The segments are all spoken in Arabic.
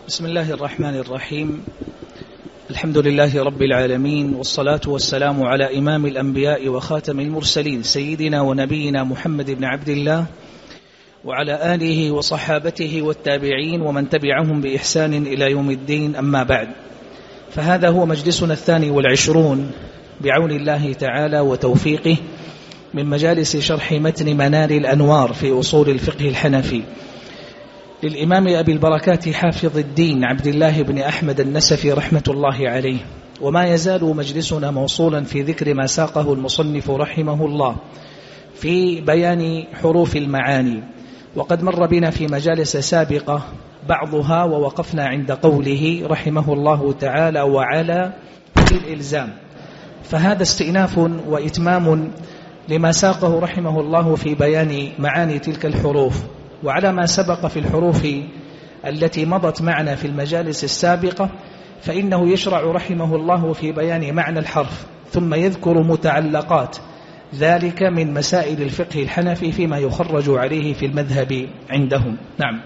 بسم الله الرحمن الرحيم. الحمد لله رب العالمين، والصلاة والسلام على إمام الأنبياء وخاتم المرسلين سيدنا ونبينا محمد بن عبد الله وعلى آله وصحابته والتابعين ومن تبعهم بإحسان إلى يوم الدين، أما بعد، فهذا هو مجلسنا 22 بعون الله تعالى وتوفيقه من مجالس شرح متن منار الأنوار في أصول الفقه الحنفي للإمام أبي البركات حافظ الدين عبد الله بن أحمد النسفي رحمة الله عليه. وما يزال مجلسنا موصولا في ذكر ما ساقه المصنف رحمه الله في بيان حروف المعاني، وقد مر بنا في مجالس سابقة بعضها ووقفنا عند قوله رحمه الله تعالى وعلى الإلزام، فهذا استئناف وإتمام لما ساقه رحمه الله في بيان معاني تلك الحروف. وعلى ما سبق في الحروف التي مضت معنا في المجالس السابقة، فإنه يشرع رحمه الله في بيان معنى الحرف ثم يذكر متعلقات ذلك من مسائل الفقه الحنفي فيما يخرج عليه في المذهب عندهم. نعم.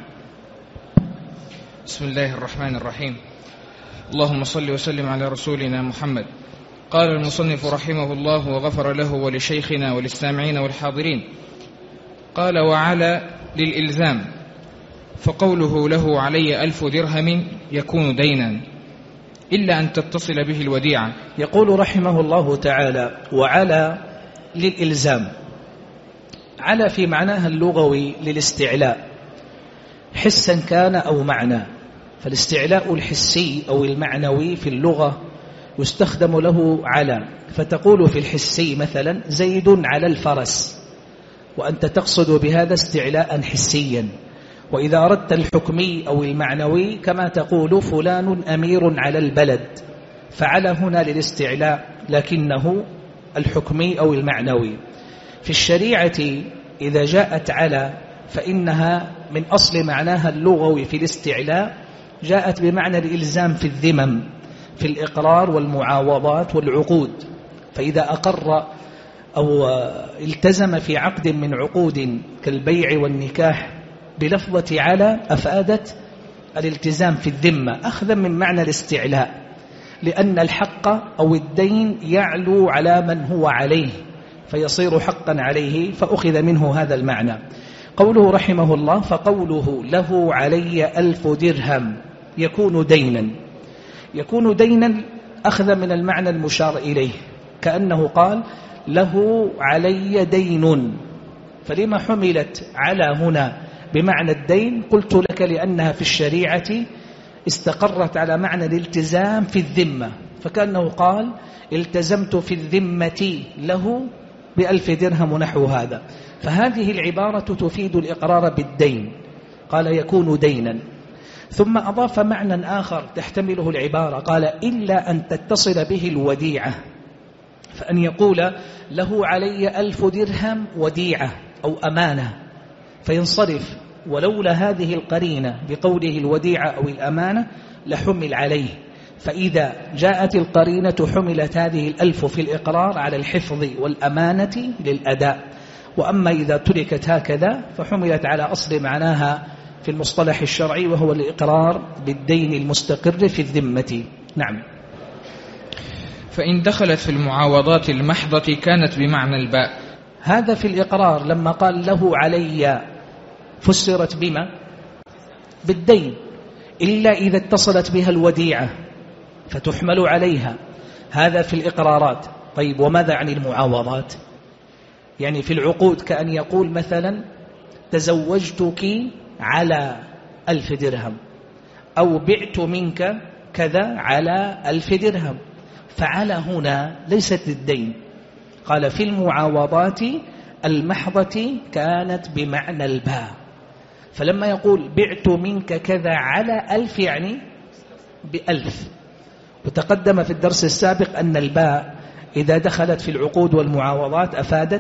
بسم الله الرحمن الرحيم. اللهم صل وسلم على رسولنا محمد. قال المصنف رحمه الله وغفر له ولشيخنا وللسامعين والحاضرين. قال وعلى للإلزام، فقوله له علي 1000 درهم يكون دينا إلا أن تتصل به الوديعة. يقول رحمه الله تعالى وعلى للإلزام. على في معناها اللغوي للاستعلاء حسا كان أو معنى، فالاستعلاء الحسي أو المعنوي في اللغة يستخدم له على، فتقول في الحسي مثلا زيد على الفرس، وأنت تقصد بهذا استعلاء حسيا. وإذا أردت الحكمي أو المعنوي كما تقول فلان أمير على البلد، فعلى هنا للاستعلاء لكنه الحكمي أو المعنوي. في الشريعة إذا جاءت على فإنها من أصل معناها اللغوي في الاستعلاء جاءت بمعنى الإلزام في الذمم، في الإقرار والمعاوضات والعقود. فإذا أقر أو التزم في عقد من عقود كالبيع والنكاح بلفظة على أفادت الالتزام في الذمة أخذا من معنى الاستعلاء، لأن الحق أو الدين يعلو على من هو عليه فيصير حقا عليه، فأخذ منه هذا المعنى. قوله رحمه الله فقوله له علي 1000 درهم يكون دينا، يكون دينا أخذ من المعنى المشار إليه، كأنه قال له علي دين. فلما حملت على هنا بمعنى الدين؟ قلت لك لأنها في الشريعة استقرت على معنى الالتزام في الذمة، فكأنه قال التزمت في الذمة له ب1000 درهم ونحو هذا. فهذه العبارة تفيد الإقرار بالدين، قال يكون دينا. ثم أضاف معنى آخر تحتمله العبارة، قال إلا أن تتصل به الوديعة، فأن يقول له علي 1000 درهم وديعة أو أمانة فينصرف، ولولا هذه القرينة بقوله الوديعة أو الأمانة لحمل عليه. فإذا جاءت القرينة حملت هذه 1000 في الإقرار على الحفظ والأمانة للأداء، وأما إذا تركت هكذا فحملت على أصل معناها في المصطلح الشرعي وهو الإقرار بالدين المستقر في الذمة. نعم. فإن دخلت في المعاوضات المحضة كانت بمعنى الباء. هذا في الإقرار لما قال له علي فسرت بما؟ بالدين، إلا إذا اتصلت بها الوديعة فتحمل عليها، هذا في الإقرارات. طيب وماذا عن المعاوضات؟ يعني في العقود كأن يقول مثلا تزوجتك على 1000 درهم أو بعت منك كذا على 1000 درهم، فعلى هنا ليست للدين. قال في المعاوضات المحضة كانت بمعنى الباء، فلما يقول بعت منك كذا على 1000 يعني ب1000. وتقدم في الدرس السابق أن الباء إذا دخلت في العقود والمعاوضات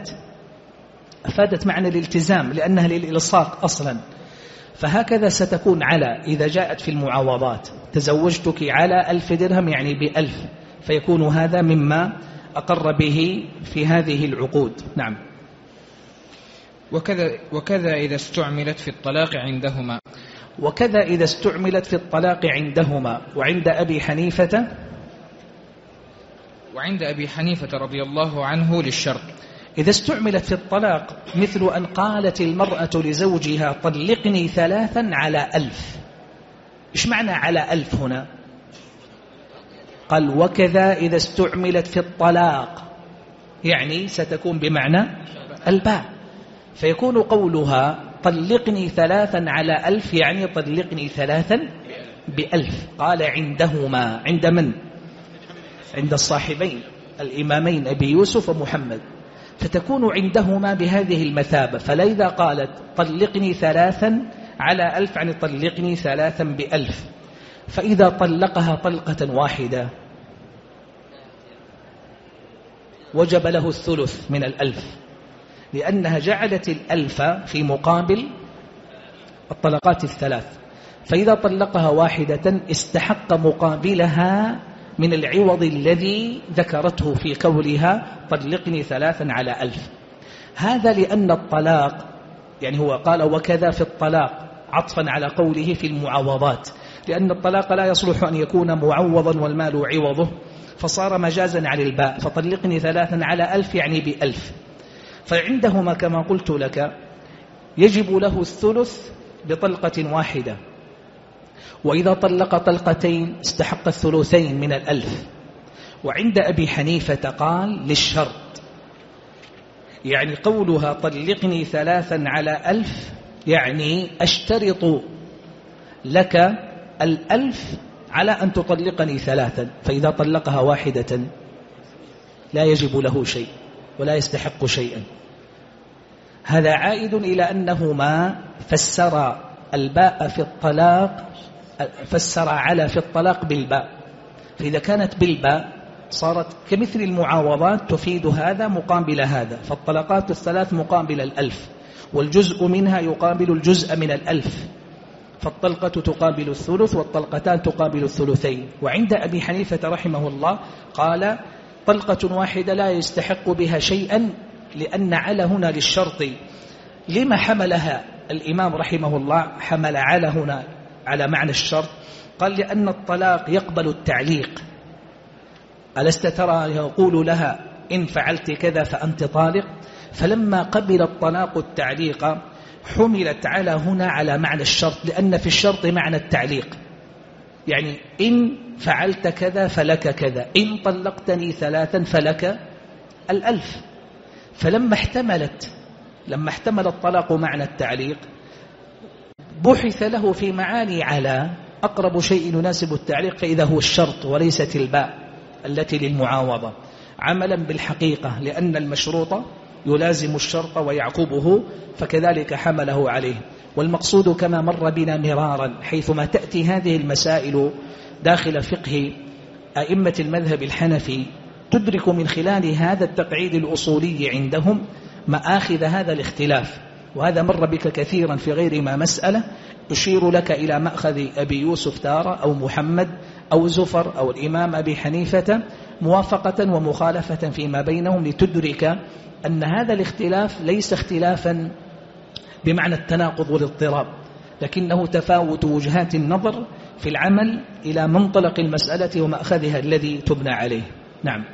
أفادت معنى الالتزام لأنها للإلصاق أصلا. فهكذا ستكون على إذا جاءت في المعاوضات تزوجتك على 1000 درهم يعني ب1000، فيكون هذا مما أقر به في هذه العقود. نعم. وكذا إذا استعملت في الطلاق عندهما. وكذا إذا استعملت في الطلاق عندهما وعند أبي حنيفة رضي الله عنه للشرط. إذا استعملت في الطلاق مثل أن قالت المرأة لزوجها طلقني 3 على 1000. إيش معنى على 1000 هنا؟ قال وكذا إذا استعملت في الطلاق، يعني ستكون بمعنى الباء، فيكون قولها طلقني 3 على 1000 يعني طلقني 3 ب1000. قال عندهما، عند من؟ عند الصاحبين الإمامين أبي يوسف ومحمد، فتكون عندهما بهذه المثابة. فلا إذا قالت طلقني 3 على 1000 يعني طلقني 3 ب1000، فإذا طلقها طلقة واحدة وجب له الثلث من 1000، لأنها جعلت 1000 في مقابل الطلقات 3. فإذا طلقها واحدة استحق مقابلها من العوض الذي ذكرته في قولها طلقني 3 على 1000. هذا لأن الطلاق، يعني هو قال وكذا في الطلاق عطفا على قوله في المعوضات، لأن الطلاق لا يصلح أن يكون معوضا والمال عوضه، فصار مجازا على الباء، فطلقني 3 على 1000 يعني ب1000. فعندهما كما قلت لك يجب له الثلث بطلقة واحدة، وإذا طلق طلقتين استحق الثلثين من 1000. وعند أبي حنيفة قال للشرط، يعني قولها طلقني 3 على 1000 يعني أشترط لك 1000 على أن تطلقني 3، فإذا طلقها واحدة لا يجب له شيء ولا يستحق شيئا. هذا عائد إلى أنهما فسر الباء في الطلاق، فسر على في الطلاق بالباء، فإذا كانت بالباء صارت كمثل المعاوضات تفيد هذا مقابل هذا، فالطلقات 3 مقابل 1000، والجزء منها يقابل الجزء من 1000، فالطلقة تقابل الثلث والطلقتان تقابل الثلثين. وعند أبي حنيفة رحمه الله قال طلقة واحدة لا يستحق بها شيئا، لأن على هنا للشرط. لما حملها الإمام رحمه الله، حمل على هنا على معنى الشرط؟ قال لأن الطلاق يقبل التعليق. ألست ترى يقول لها إن فعلت كذا فأنت طالق؟ فلما قبل الطلاق التعليق حملت على هنا على معنى الشرط، لأن في الشرط معنى التعليق، يعني إن فعلت كذا فلك كذا، إن طلقتني 3 فلك 1000. فلما احتمل الطلاق معنى التعليق بحث له في معاني على أقرب شيء يناسب التعليق، فإذا هو الشرط وليست الباء التي للمعاوضة، عملا بالحقيقة، لأن المشروط يلازم الشرط ويعقبه، فكذلك حمله عليه. والمقصود كما مر بنا مرارا، حيثما تأتي هذه المسائل داخل فقه أئمة المذهب الحنفي تدرك من خلال هذا التقعيد الأصولي عندهم مآخذ هذا الاختلاف. وهذا مر بك كثيرا في غير ما مسألة يشير لك إلى مأخذ أبي يوسف تارة أو محمد أو زفر أو الإمام أبي حنيفة موافقة ومخالفة فيما بينهم، لتدرك أن هذا الاختلاف ليس اختلافا بمعنى التناقض والاضطراب، لكنه تفاوت وجهات النظر في العمل إلى منطلق المسألة ومأخذها الذي تبنى عليه. نعم.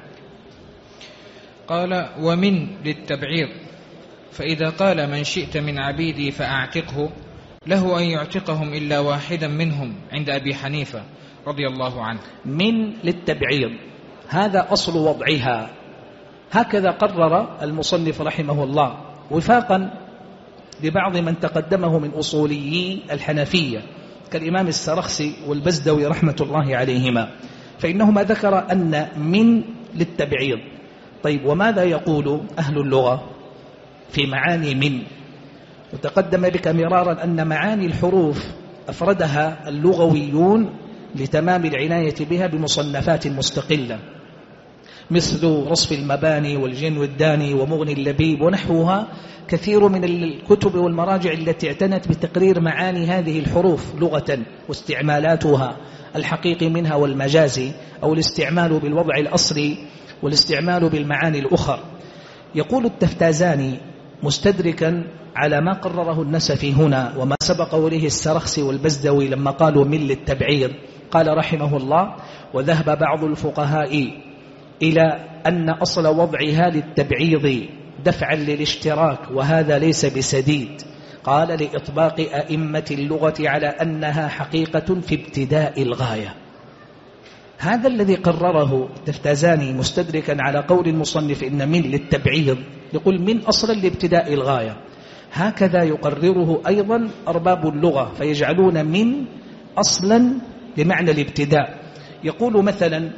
قال ومن للتبعير، فإذا قال من شئت من عبيدي فأعتقه له أن يعتقهم إلا واحدا منهم عند أبي حنيفة رضي الله عنه. من للتبعير هذا أصل وضعها، هكذا قرر المصنف رحمه الله وفاقا لبعض من تقدمه من أصوليي الحنفية كالإمام السرخسي والبزدوي رحمة الله عليهما، فإنهما ذكر أن من للتبعير. طيب وماذا يقول أهل اللغة في معاني من؟ وتقدم بك مرارا أن معاني الحروف أفردها اللغويون لتمام العناية بها بمصنفات مستقلة، مثل رصف المباني والجن والداني ومغني اللبيب ونحوها. كثير من الكتب والمراجع التي اعتنت بتقرير معاني هذه الحروف لغة واستعمالاتها الحقيقي منها والمجازي، أو الاستعمال بالوضع الأصلي والاستعمال بالمعاني الأخرى. يقول التفتازاني مستدركا على ما قرره النسفي هنا وما سبق إليه السرخسي والبزدوي لما قالوا من للتبعيض. قال رحمه الله: وذهب بعض الفقهاء إلى أن أصل وضعها للتبعيض دفعا للاشتراك، وهذا ليس بسديد. قال: لإطباق أئمة اللغة على أنها حقيقة في ابتداء الغاية. هذا الذي قرره التفتازاني مستدركا على قول المصنف إن من للتبعيض، يقول من أصلا لابتداء الغاية. هكذا يقرره أيضا أرباب اللغة، فيجعلون من أصلا بمعنى الابتداء. يقول مثلا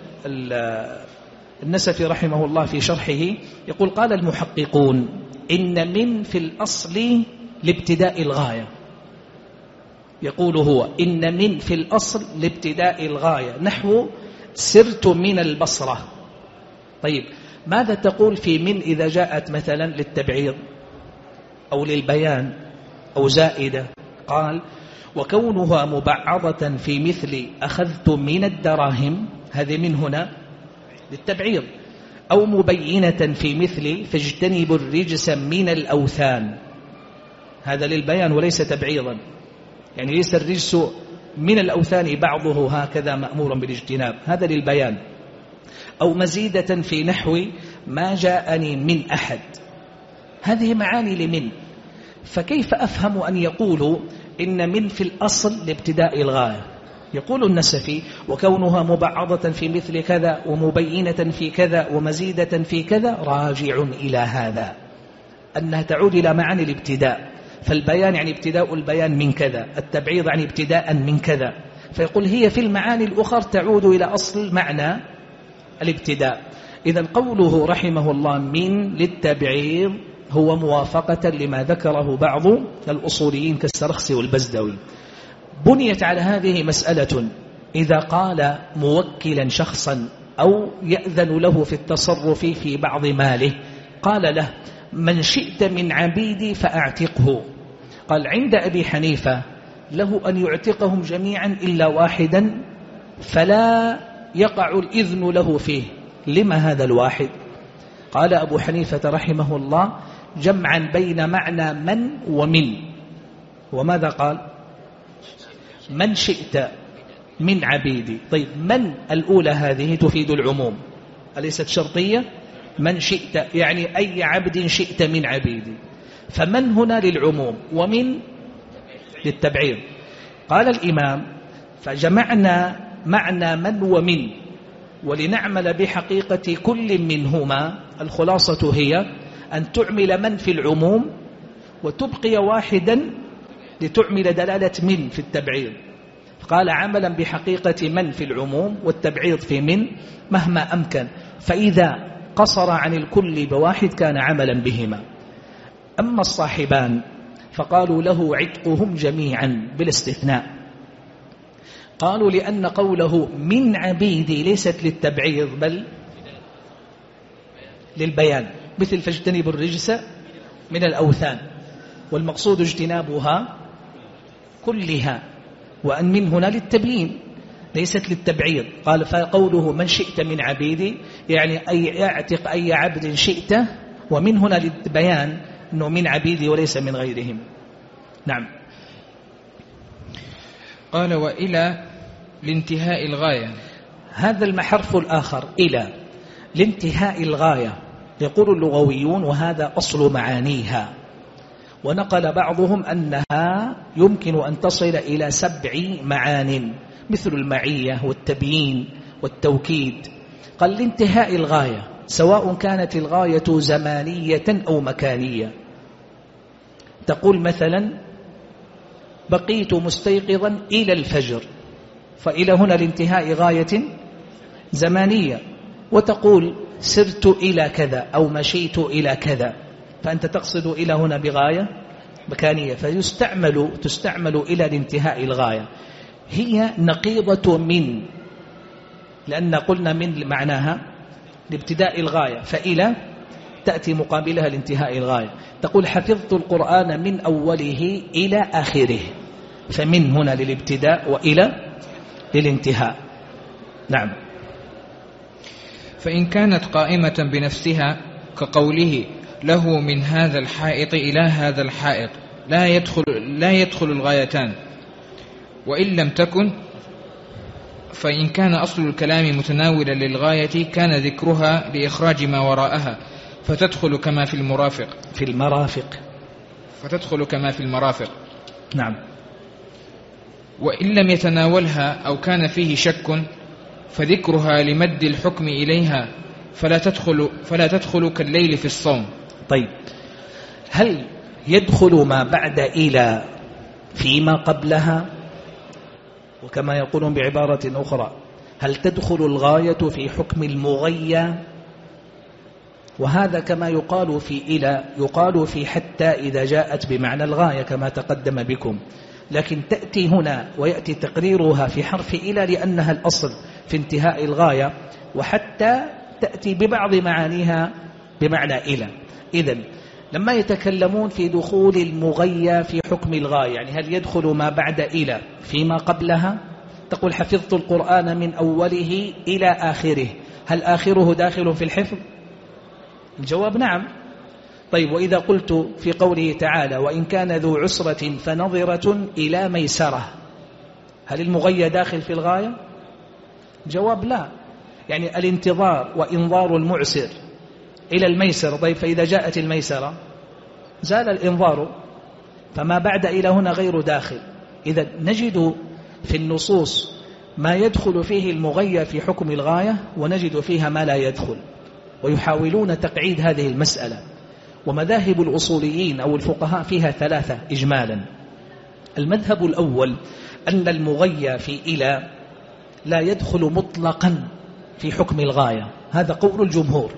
النسفي رحمه الله في شرحه، يقول: قال المحققون إن من في الأصل لابتداء الغاية. يقول هو إن من في الأصل لابتداء الغاية، نحو سرت من البصرة. طيب ماذا تقول في من إذا جاءت مثلا للتبعيض أو للبيان أو زائدة؟ قال: وكونها مبعضة في مثل أخذت من الدراهم، هذه من هنا للتبعيض، أو مبينة في مثل فاجتنبوا الرجس من الأوثان، هذا للبيان وليس تبعيضا، يعني ليس الرجس من الأوثان بعضه هكذا مأمورا بالاجتناب، هذا للبيان. أو مزيدة في نحو ما جاءني من أحد، هذه معاني لمن. فكيف أفهم أن يقولوا إن من في الأصل لابتداء الغاية؟ يقول النسفي: وكونها مبعضة في مثل كذا ومبينة في كذا ومزيدة في كذا راجع إلى هذا، أنها تعود إلى معاني الابتداء. فالبيان يعني ابتداء البيان من كذا، التبعيض يعني ابتداء من كذا. فيقول هي في المعاني الأخرى تعود إلى أصل معنى الابتداء. إذن قوله رحمه الله من للتبعيض هو موافقة لما ذكره بعض الأصوليين كالسرخسي والبزدوي. بنيت على هذه مسألة: إذا قال موكلا شخصا أو يأذن له في التصرف في بعض ماله، قال له: من شئت من عبيدي فأعتقه. قال عند أبي حنيفة له أن يعتقهم جميعا إلا واحدا، فلا يقع الإذن له فيه. لما هذا الواحد؟ قال أبو حنيفة رحمه الله: جمعا بين معنى من ومن. وماذا قال؟ من شئت من عبيدي. طيب من الأولى هذه تفيد العموم، أليست شرطية؟ من شئت يعني أي عبد شئت من عبيدي، فمن هنا للعموم ومن للتبعيض. قال الإمام: فجمعنا معنى من ومن ولنعمل بحقيقة كل منهما. الخلاصة هي أن تعمل من في العموم وتبقي واحدا لتعمل دلالة من في التبعيض. قال: عملا بحقيقة من في العموم والتبعيض في من مهما أمكن، فإذا قصر عن الكل بواحد كان عملا بهما. أما الصاحبان فقالوا له عتقهم جميعا بالاستثناء. قالوا لأن قوله من عبيدي ليست للتبعيض بل للبيان، مثل فاجتنبوا الرجس من الأوثان، والمقصود اجتنابها كلها، وأن من هنا للتبيين ليست للتبعيض. قال: فقوله من شئت من عبيدي يعني أي اعتق أي عبد شئت، ومن هنا للبيان أنه من عبيدي وليس من غيرهم. نعم. قال: وإلى لانتهاء الغاية، هذا المحرف الآخر إلى لانتهاء الغاية. يقول اللغويون وهذا أصل معانيها، ونقل بعضهم أنها يمكن أن تصل إلى 7 معان، مثل المعية والتبيين والتوكيد. قال لانتهاء الغاية، سواء كانت الغاية زمانية أو مكانية. تقول مثلا: بقيت مستيقظا إلى الفجر، فإلى هنا لانتهاء غاية زمانية. وتقول: سرت إلى كذا أو مشيت إلى كذا، فأنت تقصد إلى هنا بغاية مكانية، تستعمل إلى لانتهاء الغاية. هي نقيضة من، لأن قلنا من معناها لابتداء الغاية، فإلى تأتي مقابلها لانتهاء الغاية. تقول: حفظت القرآن من أوله إلى آخره، فمن هنا للابتداء وإلى للانتهاء. نعم. فإن كانت قائمة بنفسها كقوله: له من هذا الحائط إلى هذا الحائط لا يدخل الغايتان، وإن لم تكن فإن كان أصل الكلام متناولا للغاية كان ذكرها لإخراج ما وراءها فتدخل كما في المرافق. نعم. وإن لم يتناولها أو كان فيه شك فذكرها لمد الحكم إليها فلا تدخل كالليل في الصوم. طيب، هل يدخل ما بعد إلى فيما قبلها؟ وكما يقولون بعبارة أخرى، هل تدخل الغاية في حكم المغية؟ وهذا كما يقال في إلى يقال في حتى إذا جاءت بمعنى الغاية كما تقدم بكم، لكن تأتي هنا ويأتي تقريرها في حرف إلى لأنها الأصل في انتهاء الغاية، وحتى تأتي ببعض معانيها بمعنى إلى. إذن لما يتكلمون في دخول المغية في حكم الغاية، يعني هل يدخل ما بعد إلى فيما قبلها؟ تقول حفظت القرآن من أوله إلى آخره، هل آخره داخل في الحفظ؟ الجواب نعم. طيب، وإذا قلت في قوله تعالى وإن كان ذو عسرة فنظرة إلى ميسرة، هل المغية داخل في الغاية؟ جواب لا، يعني الانتظار وإنظار المعسر إلى الميسر. طيب، فإذا جاءت الميسرة زال الإنظار، فما بعد إلى هنا غير داخل. إذا نجد في النصوص ما يدخل فيه المغية في حكم الغاية، ونجد فيها ما لا يدخل، ويحاولون تقعيد هذه المسألة. ومذاهب الأصوليين أو الفقهاء فيها ثلاثة إجمالا. المذهب الأول أن المغية في إلى لا يدخل مطلقا في حكم الغاية، هذا قول الجمهور،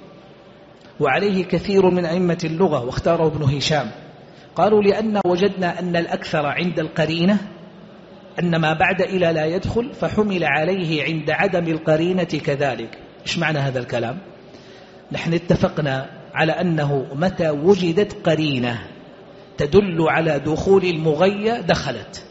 وعليه كثير من أئمة اللغة، واختاره ابن هشام. قالوا لأن وجدنا أن الأكثر عند القرينة أن ما بعد إلى لا يدخل، فحمل عليه عند عدم القرينة كذلك. إيش معنى هذا الكلام؟ نحن اتفقنا على أنه متى وجدت قرينة تدل على دخول المغية دخلت،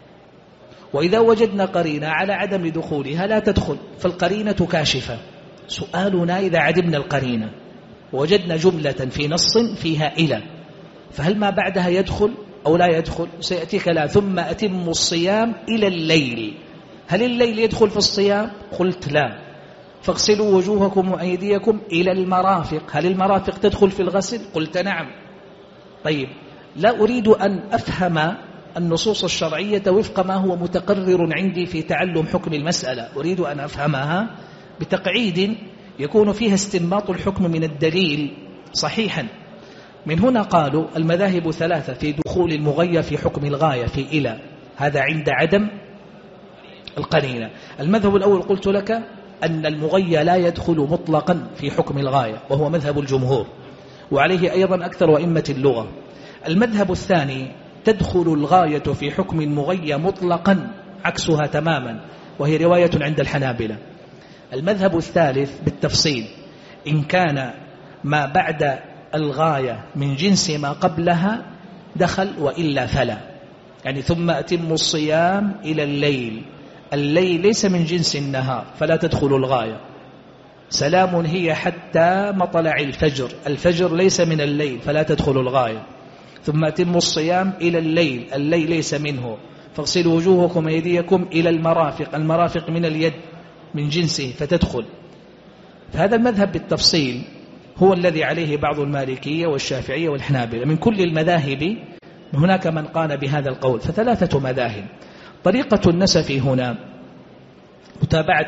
وإذا وجدنا قرينة على عدم دخولها لا تدخل، فالقرينة كاشفة. سؤالنا إذا عدمنا القرينة وجدنا جملة في نص فيها إلى، فهل ما بعدها يدخل أو لا يدخل؟ سيأتيك لا. ثم أتم الصيام إلى الليل، هل الليل يدخل في الصيام؟ قلت لا. فاغسلوا وجوهكم وأيديكم إلى المرافق، هل المرافق تدخل في الغسل؟ قلت نعم. طيب، لا أريد أن أفهم النصوص الشرعية وفق ما هو متقرر عندي في تعلم حكم المسألة، أريد أن أفهمها بتقعيد يكون فيها استنباط الحكم من الدليل صحيحا. من هنا قالوا المذاهب ثلاثة في دخول المغية في حكم الغاية في إلى، هذا عند عدم القرينة. المذهب الأول قلت لك أن المغية لا يدخل مطلقا في حكم الغاية، وهو مذهب الجمهور، وعليه أيضا أكثر أئمة اللغة. المذهب الثاني تدخل الغاية في حكم المغية مطلقا، عكسها تماما، وهي رواية عند الحنابلة. المذهب الثالث بالتفصيل، إن كان ما بعد الغاية من جنس ما قبلها دخل، وإلا فلا. يعني ثم أتم الصيام إلى الليل، الليل ليس من جنس النهار فلا تدخل الغاية. سلام هي حتى مطلع الفجر، الفجر ليس من الليل فلا تدخل الغاية. ثم أتم الصيام إلى الليل، الليل ليس منه، فاغسلوا وجوهكم وأيديكم إلى المرافق، المرافق من اليد من جنسه فتدخل. فهذا المذهب بالتفصيل هو الذي عليه بعض المالكية والشافعية والحنابلة. من كل المذاهب هناك من قال بهذا القول، فثلاثة مذاهب. طريقة النسف هنا متابعة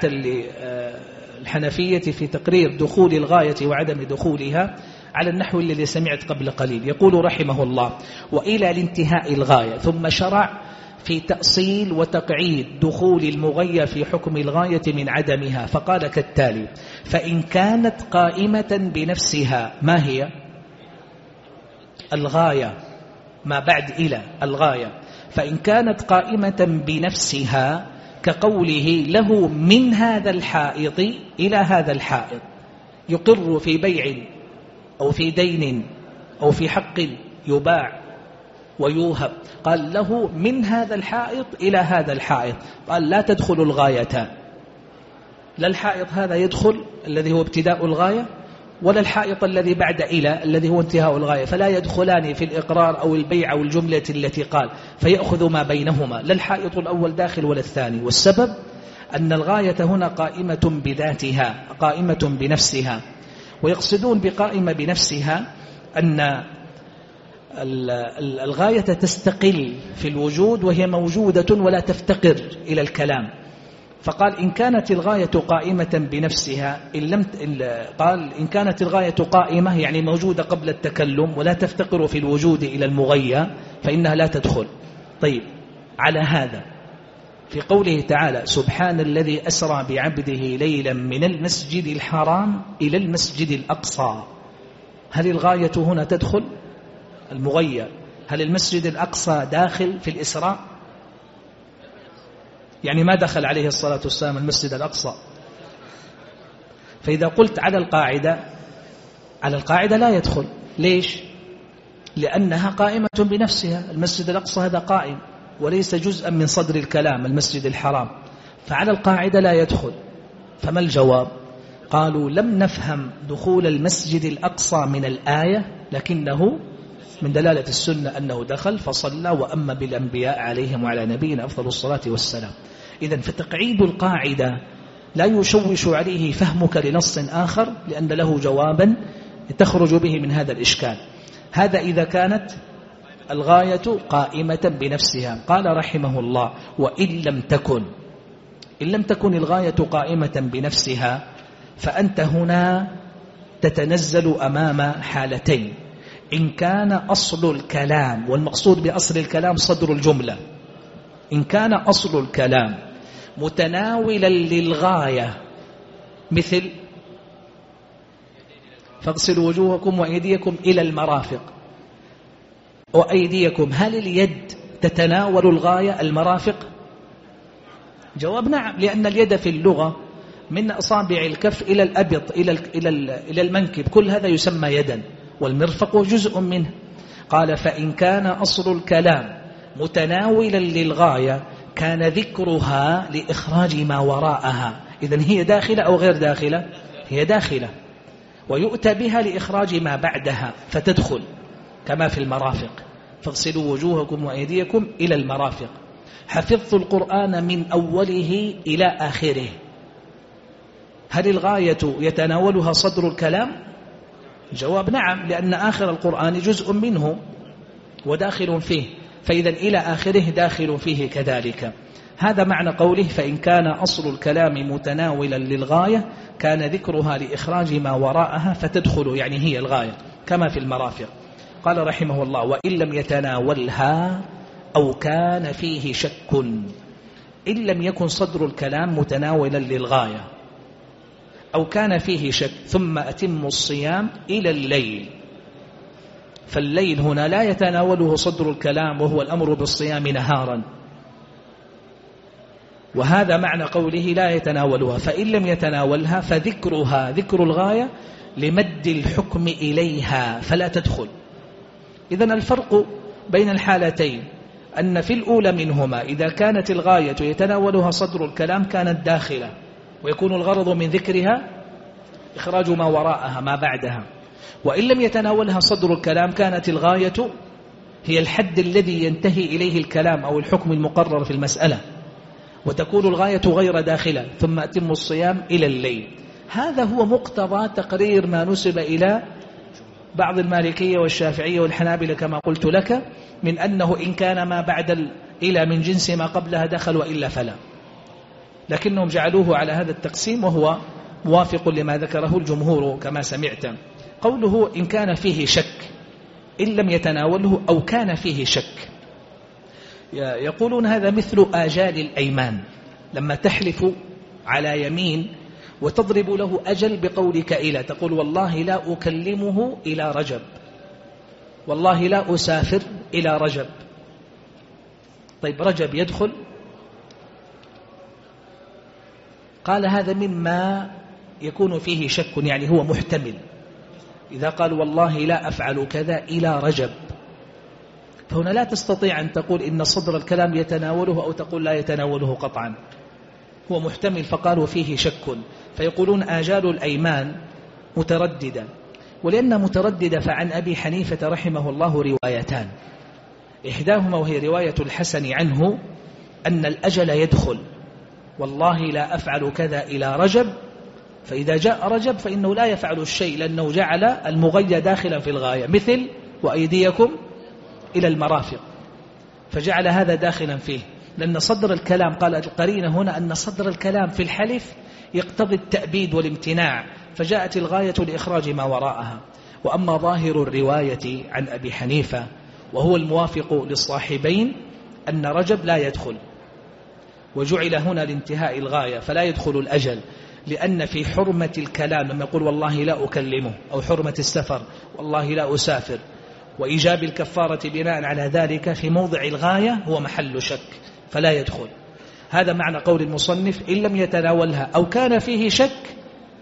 للحنفية في تقرير دخول الغاية وعدم دخولها على النحو الذي سمعت قبل قليل. يقول رحمه الله: وإلى الانتهاء الغاية، ثم شرع في تأصيل وتقعيد دخول المغية في حكم الغاية من عدمها، فقال كالتالي: فإن كانت قائمة بنفسها، ما هي الغاية؟ ما بعد إلى الغاية. فإن كانت قائمة بنفسها كقوله له من هذا الحائط إلى هذا الحائط، يقر في بيع أو في دين أو في حق يباع ويوهب، قال له من هذا الحائط إلى هذا الحائط، قال لا تدخل الغايتان، لا الحائط هذا يدخل الذي هو ابتداء الغاية، ولا الحائط الذي بعد إلى الذي هو انتهاء الغاية، فلا يدخلان في الإقرار أو البيع أو الجملة التي قال فيأخذ ما بينهما، لا الحائط الأول داخل ولا الثاني. والسبب أن الغاية هنا قائمة بذاتها، قائمة بنفسها، ويقصدون بقائمة بنفسها أن الغاية تستقل في الوجود وهي موجودة ولا تفتقر إلى الكلام. فقال إن كانت الغاية قائمة بنفسها، قال إن كانت الغاية قائمة يعني موجودة قبل التكلم ولا تفتقر في الوجود إلى المغيى فإنها لا تدخل. طيب، على هذا في قوله تعالى سبحان الذي أسرى بعبده ليلا من المسجد الحرام إلى المسجد الأقصى، هل الغاية هنا تدخل؟ المغيى، هل المسجد الأقصى داخل في الإسراء؟ يعني ما دخل عليه الصلاة والسلام المسجد الأقصى. فإذا قلت على القاعدة لا يدخل. ليش؟ لأنها قائمة بنفسها، المسجد الأقصى هذا قائم وليس جزءا من صدر الكلام المسجد الحرام، فعلى القاعدة لا يدخل. فما الجواب؟ قالوا لم نفهم دخول المسجد الأقصى من الآية، لكنه من دلالة السنة أنه دخل فصلى وأما بالأنبياء عليهم وعلى نبينا أفضل الصلاة والسلام. إذن فتقعيد القاعدة لا يشوش عليه فهمك لنص آخر، لأن له جوابا تخرج به من هذا الإشكال. هذا إذا كانت الغاية قائمة بنفسها. قال رحمه الله وإن لم تكن الغاية قائمة بنفسها فأنت هنا تتنزل أمام حالتين. إن كان أصل الكلام، والمقصود بأصل الكلام صدر الجملة، إن كان أصل الكلام متناولا للغاية، مثل فاغسلوا وجوهكم وأيديكم إلى المرافق، وأيديكم، هل اليد تتناول الغاية المرافق؟ جواب نعم، لأن اليد في اللغة من أصابع الكف إلى الأبط إلى المنكب، كل هذا يسمى يدا، والمرفق جزء منه. قال فإن كان أصل الكلام متناولا للغاية كان ذكرها لإخراج ما وراءها. إذن هي داخلة أو غير داخلة؟ هي داخلة، ويؤتى بها لإخراج ما بعدها فتدخل، كما في المرافق فاغسلوا وجوهكم وأيديكم إلى المرافق. حفظت القرآن من أوله إلى آخره، هل الغاية يتناولها صدر الكلام؟ جواب نعم، لأن آخر القرآن جزء منه وداخل فيه، فإذا إلى آخره داخل فيه كذلك. هذا معنى قوله فإن كان أصل الكلام متناولا للغاية كان ذكرها لإخراج ما وراءها فتدخل، يعني هي الغاية، كما في المرافق. قال رحمه الله وإن لم يتناولها أو كان فيه شك، إن لم يكن صدر الكلام متناولا للغاية أو كان فيه شك، ثم أتم الصيام إلى الليل. فالليل هنا لا يتناوله صدر الكلام وهو الأمر بالصيام نهارا، وهذا معنى قوله لا يتناولها. فإن لم يتناولها فذكرها ذكر الغاية لمد الحكم إليها فلا تدخل. إذن الفرق بين الحالتين أن في الأولى منهما إذا كانت الغاية يتناولها صدر الكلام كانت داخلة، ويكون الغرض من ذكرها إخراج ما وراءها ما بعدها. وإن لم يتناولها صدر الكلام كانت الغاية هي الحد الذي ينتهي إليه الكلام أو الحكم المقرر في المسألة، وتكون الغاية غير داخلة. ثم أتم الصيام إلى الليل. هذا هو مقتضى تقرير ما نسب إلى بعض المالكية والشافعية والحنابلة كما قلت لك، من أنه إن كان ما بعد إلى من جنس ما قبلها دخل وإلا فلا، لكنهم جعلوه على هذا التقسيم وهو موافق لما ذكره الجمهور كما سمعت. قوله إن كان فيه شك، إن لم يتناوله أو كان فيه شك، يقولون هذا مثل آجال الأيمان، لما تحلف على يمين وتضرب له أجل بقولك إلى، تقول والله لا أكلمه إلى رجب، والله لا أسافر إلى رجب. طيب رجب يدخل؟ قال هذا مما يكون فيه شك، يعني هو محتمل. إذا قال والله لا أفعل كذا إلى رجب، فهنا لا تستطيع أن تقول إن صدر الكلام يتناوله أو تقول لا يتناوله قطعا، هو محتمل. فقالوا فيه شك، فيقولون آجال الأيمان مترددا، ولأن مترددا فعن أبي حنيفة رحمه الله روايتان، إحداهما وهي رواية الحسن عنه أن الأجل يدخل، والله لا أفعل كذا إلى رجب، فإذا جاء رجب فإنه لا يفعل الشيء لأنه جعل المغية داخلا في الغاية، مثل وأيديكم إلى المرافق، فجعل هذا داخلا فيه، لأن صدر الكلام قال القرينة هنا أن صدر الكلام في الحلف يقتضي التأبيد والامتناع، فجاءت الغاية لإخراج ما وراءها. وأما ظاهر الرواية عن أبي حنيفة وهو الموافق للصاحبين أن رجب لا يدخل، وجعل هنا لانتهاء الغاية فلا يدخل الأجل، لأن في حرمة الكلام لما يقول والله لا أكلمه، أو حرمة السفر والله لا أسافر، وإيجاب الكفارة بناء على ذلك في موضع الغاية هو محل شك فلا يدخل. هذا معنى قول المصنف إن لم يتناولها أو كان فيه شك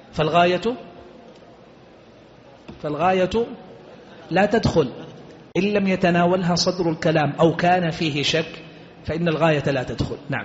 فالغاية لا تدخل، إن لم يتناولها صدر الكلام أو كان فيه شك فإن الغاية لا تدخل. نعم.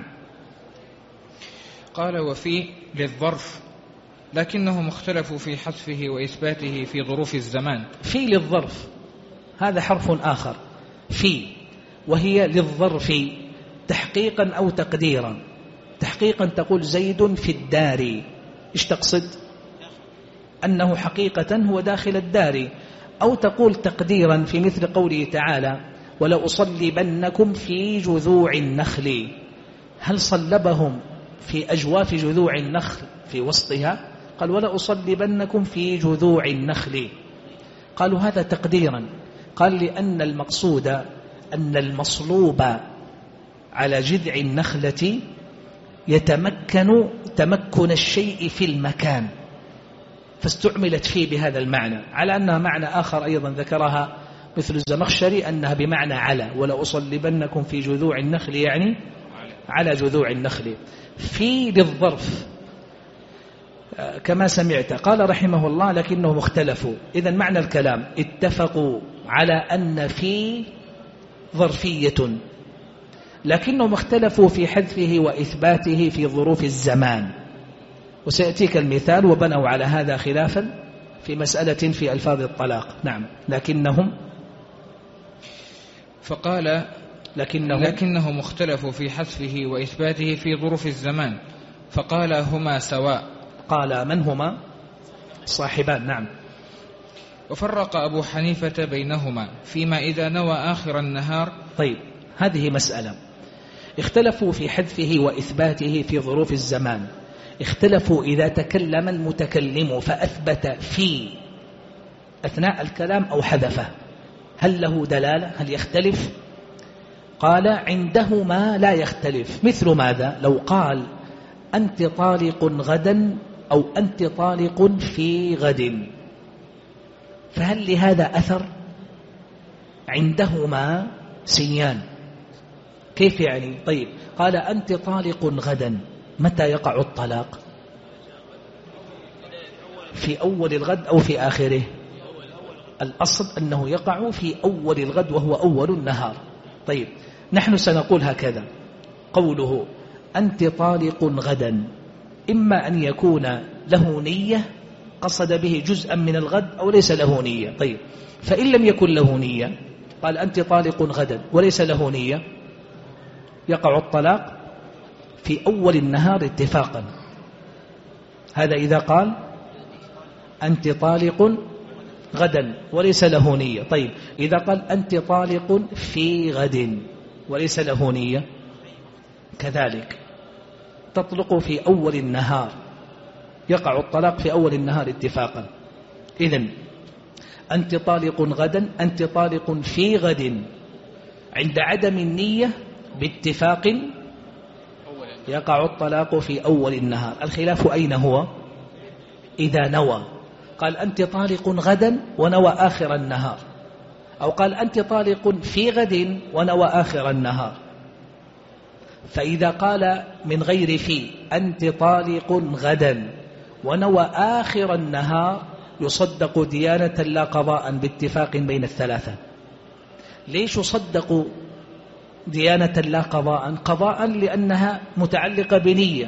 قال وفي للظرف، لكنهم اختلفوا في حذفه وإثباته في ظروف الزمان. في للظرف هذا حرف آخر، في وهي للظرف تحقيقا أو تقديرا. تحقيقا تقول زيد في الدار، إيش تقصد؟ أنه حقيقة هو داخل الدار. أو تقول تقديرا في مثل قوله تعالى ولأصلبنكم في جذوع النخل، هل صلبهم في أجواف جذوع النخل في وسطها؟ قال ولأصلبنكم في جذوع النخل، قالوا هذا تقديرا. قال لأن المقصود أن المصلوب على جذع النخلة يتمكن تمكن الشيء في المكان، فاستعملت فيه بهذا المعنى، على أنها معنى آخر أيضا ذكرها مثل الزمخشري أنها بمعنى على، ولأصلبنكم في جذوع النخل يعني على جذوع النخل. في للظرف كما سمعت. قال رحمه الله لكنهم اختلفوا. إذن معنى الكلام اتفقوا على أن في ظرفية، لكنهم اختلفوا في حذفه وإثباته في ظروف الزمان، وسيأتيك المثال. وبنوا على هذا خلافا في مسألة في ألفاظ الطلاق. نعم. فقال لكنهم اختلفوا في حذفه وإثباته في ظروف الزمان، فقال هما سواء. قال من هما؟ صاحبان. نعم. وفرق أبو حنيفة بينهما فيما إذا نوى آخر النهار. طيب، هذه مسألة. اختلفوا في حذفه وإثباته في ظروف الزمان. اختلفوا إذا تكلم المتكلم فأثبت في أثناء الكلام أو حذفه، هل له دلالة؟ هل يختلف؟ قال عندهما لا يختلف. مثل ماذا؟ لو قال أنت طالق غدا أو أنت طالق في غد، فهل لهذا أثر؟ عندهما سيان. كيف يعني؟ طيب، قال أنت طالق غدا، متى يقع الطلاق؟ في أول الغد أو في آخره؟ الأصل أنه يقع في أول الغد وهو أول النهار. طيب، نحن سنقول هكذا: قوله أنت طالق غدا إما أن يكون له نية قصد به جزءا من الغد أو ليس له نية. طيب، فإن لم يكن له نية، قال أنت طالق غدا وليس له نية، يقع الطلاق في أول النهار اتفاقا. هذا إذا قال أنت طالق غدا وليس له نية. طيب، إذا قال أنت طالق في غد وليس له نية، كذلك تطلق في أول النهار، يقع الطلاق في أول النهار اتفاقا. إذن أنت طالق غدا، أنت طالق في غد، عند عدم النية باتفاق يقع الطلاق في أول النهار. الخلاف أين هو؟ إذا نوى، قال أنت طالق غدا ونوى آخر النهار، أو قال أنت طالق في غد ونوى آخر النهار. فإذا قال من غير في أنت طالق غدا ونوى آخر النهار يصدق ديانة لا قضاء باتفاق بين الثلاثة. ليش يصدق ديانة لا قضاء؟ قضاء لأنها متعلقة بنية،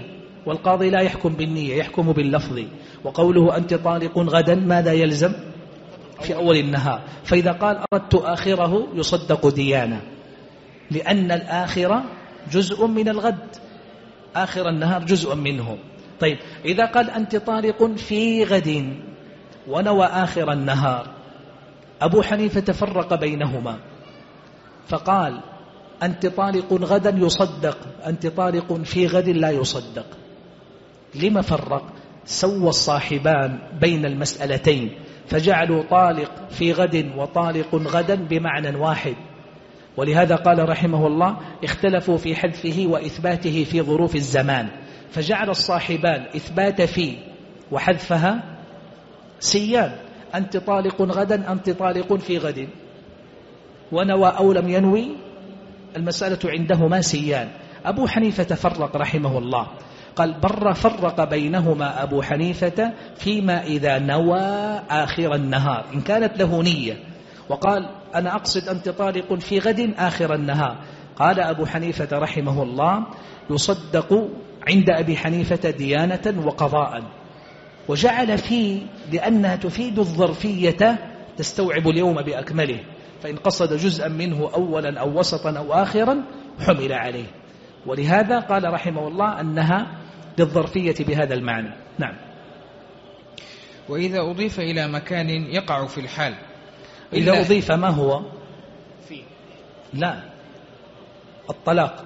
والقاضي لا يحكم بالنية، يحكم باللفظ. وقوله أنت طالق غدا ماذا يلزم؟ في أول النهار. فإذا قال أردت آخره يصدق ديانة، لأن الآخرة جزء من الغد، آخر النهار جزء منه. طيب إذا قال أنت طالق في غد ونوى آخر النهار، أبو حنيفة فرق بينهما فقال أنت طالق غدا يصدق، أنت طالق في غد لا يصدق. لما فرق؟ سوى الصاحبان بين المسألتين، فجعلوا طالق في غد وطالق غدا بمعنى واحد. ولهذا قال رحمه الله اختلفوا في حذفه وإثباته في ظروف الزمان، فجعل الصاحبان إثبات في وحذفها سيان، أنت طالق غدا أنت طالق في غد، ونوى أو لم ينوي المسألة عندهما سيان. أبو حنيفة فرق رحمه الله، قال فرق بينهما أبو حنيفة فيما إذا نوى آخر النهار، إن كانت له نية وقال أنا أقصد أنت طالق في غد آخر النهار، قال أبو حنيفة رحمه الله يصدق عند أبي حنيفة ديانة وقضاء. وجعل فيه لأنها تفيد الظرفية تستوعب اليوم بأكمله، فإن قصد جزءا منه أولا أو وسطا أو آخرا حمل عليه. ولهذا قال رحمه الله أنها للظرفية بهذا المعنى. نعم. وإذا أضيف إلى مكان يقع في الحال، إذا أضيف ما هو؟ لا، الطلاق.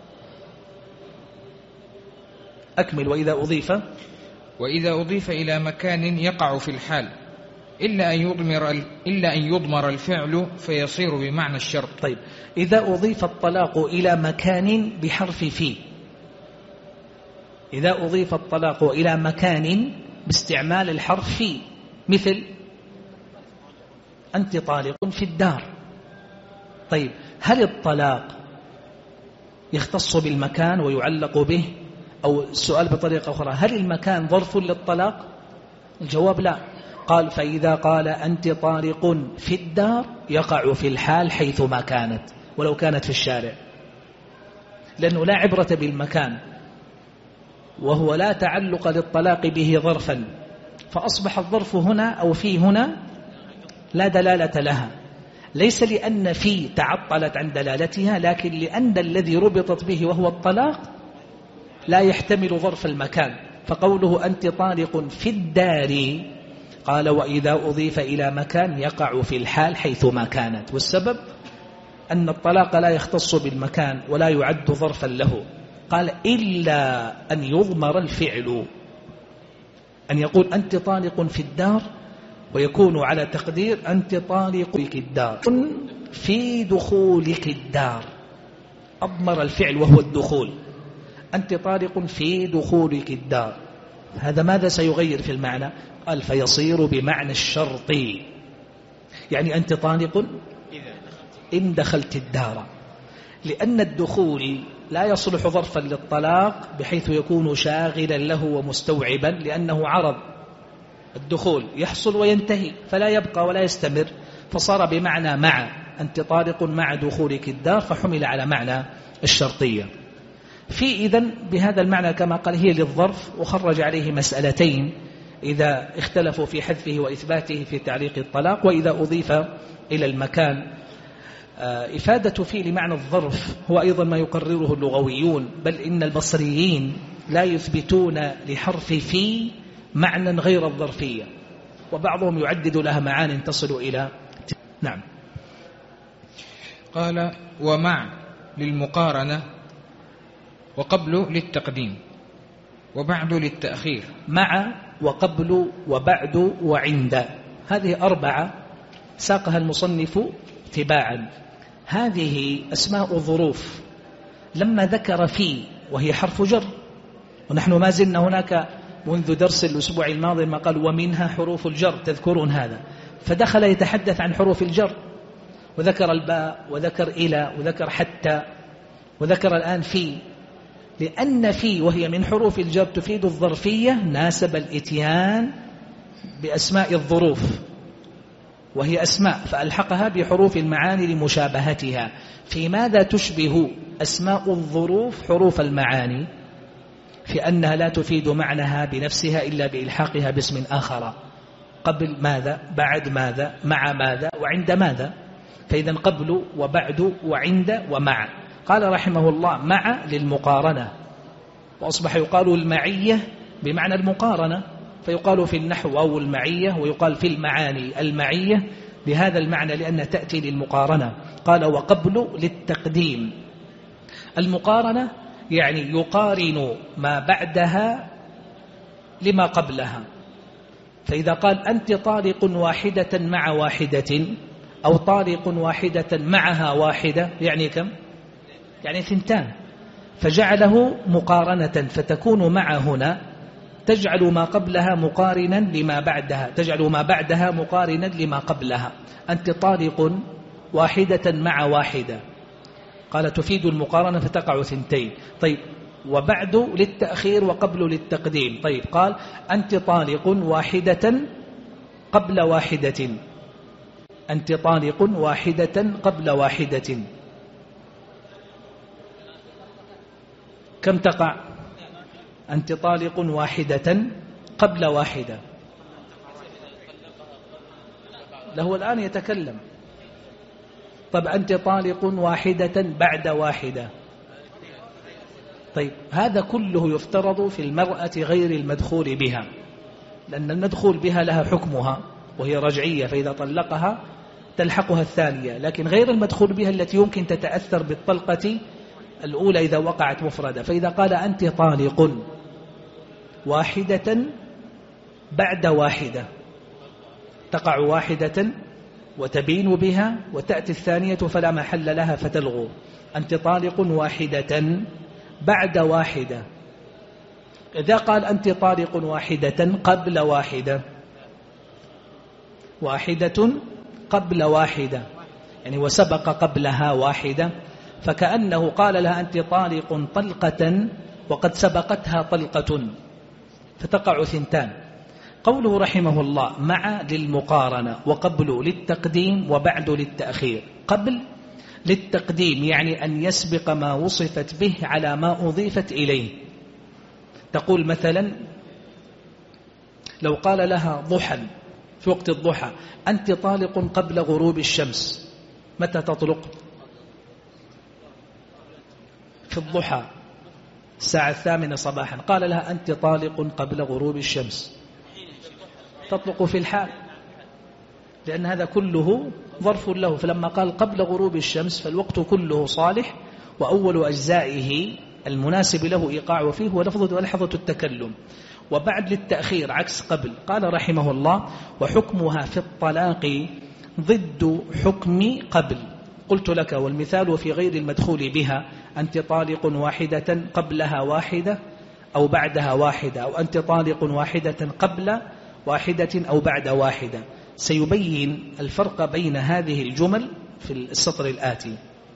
أكمل. وإذا أضيف إلى مكان يقع في الحال إلا أن يضمر الفعل فيصير بمعنى الشرط. طيب إذا أضيف الطلاق إلى مكان بحرف في، إذا أضيف الطلاق إلى مكان باستعمال الحرف في، مثل أنت طالق في الدار. طيب هل الطلاق يختص بالمكان ويعلق به؟ أو السؤال بطريقة أخرى، هل المكان ظرف للطلاق؟ الجواب لا. قال فإذا قال أنت طالق في الدار يقع في الحال حيثما كانت، ولو كانت في الشارع، لأنه لا عبرة بالمكان، وهو لا تعلق للطلاق به ظرفا، فأصبح الظرف هنا أو في هنا لا دلالة لها، ليس لأن في تعطلت عن دلالتها، لكن لأن الذي ربطت به وهو الطلاق لا يحتمل ظرف المكان. فقوله أنت طالق في الدار، قال وإذا أضيف إلى مكان يقع في الحال حيثما كانت. والسبب أن الطلاق لا يختص بالمكان ولا يعد ظرفا له. قال إلا أن يضمر الفعل، أن يقول أنت طالق في الدار ويكون على تقدير أنت طالق في الدار في دخولك الدار، أضمر الفعل وهو الدخول، أنت طالق في دخولك الدار. هذا ماذا سيغير في المعنى؟ قال فيصير بمعنى الشرط، يعني أنت طالق إن دخلت الدار، لأن الدخول لا يصلح ظرفا للطلاق بحيث يكون شاغلا له ومستوعبا، لأنه عرض، الدخول يحصل وينتهي فلا يبقى ولا يستمر، فصار بمعنى مع، أنت طالق مع دخولك الدار، فحمل على معنى الشرطية. في إذن بهذا المعنى كما قال هي للظرف، وخرج عليه مسألتين إذا اختلفوا في حذفه وإثباته في تعليق الطلاق، وإذا أضيف إلى المكان. إفادة في لمعنى الظرف هو أيضا ما يقرره اللغويون، بل إن البصريين لا يثبتون لحرف في معنى غير الظرفية، وبعضهم يعدد لها معان تصل إلى نعم. قال ومع للمقارنة، وقبل للتقديم، وبعد للتأخير. مع وقبل وبعد وعند، هذه أربعة ساقها المصنف تباعا. هذه أسماء ظروف، لما ذكر في وهي حرف جر، ونحن ما زلنا هناك منذ درس الأسبوع الماضي ما قال ومنها حروف الجر، تذكرون هذا، فدخل يتحدث عن حروف الجر، وذكر الباء وذكر إلى وذكر حتى وذكر الآن في، لأن في وهي من حروف الجر تفيد الظرفية، ناسب الإتيان بأسماء الظروف، وهي أسماء فألحقها بحروف المعاني لمشابهتها. في ماذا تشبه أسماء الظروف حروف المعاني؟ في أنها لا تفيد معناها بنفسها إلا بإلحاقها باسم آخر. قبل ماذا، بعد ماذا، مع ماذا، وعند ماذا. فإذا قبل وبعد وعند ومع. قال رحمه الله مع للمقارنة، وأصبح يقال المعية بمعنى المقارنة، فيقال في النحو أو المعية، ويقال في المعاني المعية بهذا المعنى لأنها تأتي للمقارنة. قال وقبل للتقديم. المقارنة يعني يقارن ما بعدها لما قبلها. فإذا قال أنت طالق واحدة مع واحدة، أو طالق واحدة معها واحدة، يعني كم؟ يعني ثنتان، فجعله مقارنة، فتكون مع هنا تجعل ما قبلها مقارنا لما بعدها، تجعل ما بعدها مقارنا لما قبلها. أنت طالق واحدة مع واحدة، قال تفيد المقارنة فتقع ثنتين. طيب وبعد للتأخير وقبل للتقديم. طيب قال أنت طالق واحدة قبل واحدة، أنت طالق واحدة قبل واحدة، كم تقع؟ أنت طالق واحدة قبل واحدة. له الآن يتكلم. طب أنت طالق واحدة بعد واحدة. طيب هذا كله يفترض في المرأة غير المدخول بها، لأن المدخول بها لها حكمها وهي رجعية، فإذا طلقها تلحقها الثانية، لكن غير المدخول بها التي يمكن تتأثر بالطلقة الأولى إذا وقعت مفردة. فإذا قال أنت طالق واحدة بعد واحدة، تقع واحدة وتبين بها وتأتي الثانية فلا محل لها فتلغو. أنت طالق واحدة بعد واحدة. إذا قال أنت طالق واحدة قبل واحدة، واحدة قبل واحدة يعني وسبق قبلها واحدة، فكأنه قال لها أنت طالق طلقة وقد سبقتها طلقة، فتقع ثنتان. قوله رحمه الله مع للمقارنة، وقبل للتقديم، وبعد للتأخير. قبل للتقديم يعني أن يسبق ما وصفت به على ما أضيفت إليه. تقول مثلا لو قال لها ضحى في وقت الضحى أنت طالق قبل غروب الشمس، متى تطلق؟ في الضحى الساعة 8 صباحا. قال لها أنت طالق قبل غروب الشمس، تطلق في الحال، لأن هذا كله ظرف له. فلما قال قبل غروب الشمس فالوقت كله صالح، وأول أجزائه المناسب له إيقاع فيه ولفظة ولحظة التكلم. وبعد للتأخير عكس قبل. قال رحمه الله وحكمها في الطلاق ضد حكم قبل. قلت لك والمثال في غير المدخول بها أنت طالق واحدة قبلها واحدة أو بعدها واحدة، أو أنت طالق واحدة قبل واحدة أو بعد واحدة. سيبين الفرق بين هذه الجمل في السطر الآتي.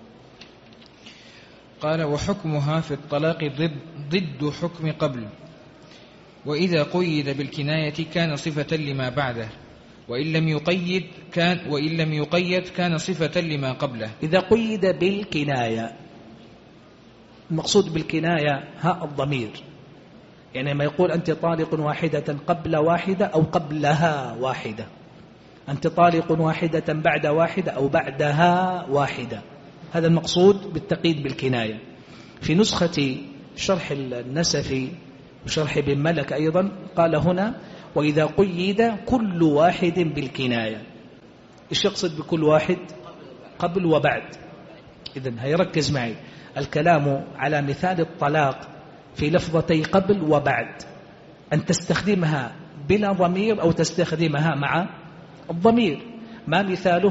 قال وحكمها في الطلاق ضد حكم قبل، وإذا قيد بالكناية كان صفة لما بعده، وإن لم يقيد كان صفة لما قبله. إذا قيد بالكناية، المقصود بالكناية ها الضمير، يعني ما يقول أنت طالق واحدة قبل واحدة أو قبلها واحدة، أنت طالق واحدة بعد واحدة أو بعدها واحدة، هذا المقصود بالتقييد بالكناية. في نسخة شرح النسفي وشرح بن ملك أيضا قال هنا وإذا قيد كل واحد بالكناية. إيش يقصد بكل واحد؟ قبل وبعد. إذن هيركز معي الكلام على مثال الطلاق في لفظتي قبل وبعد، أن تستخدمها بلا ضمير أو تستخدمها مع الضمير. ما مثاله؟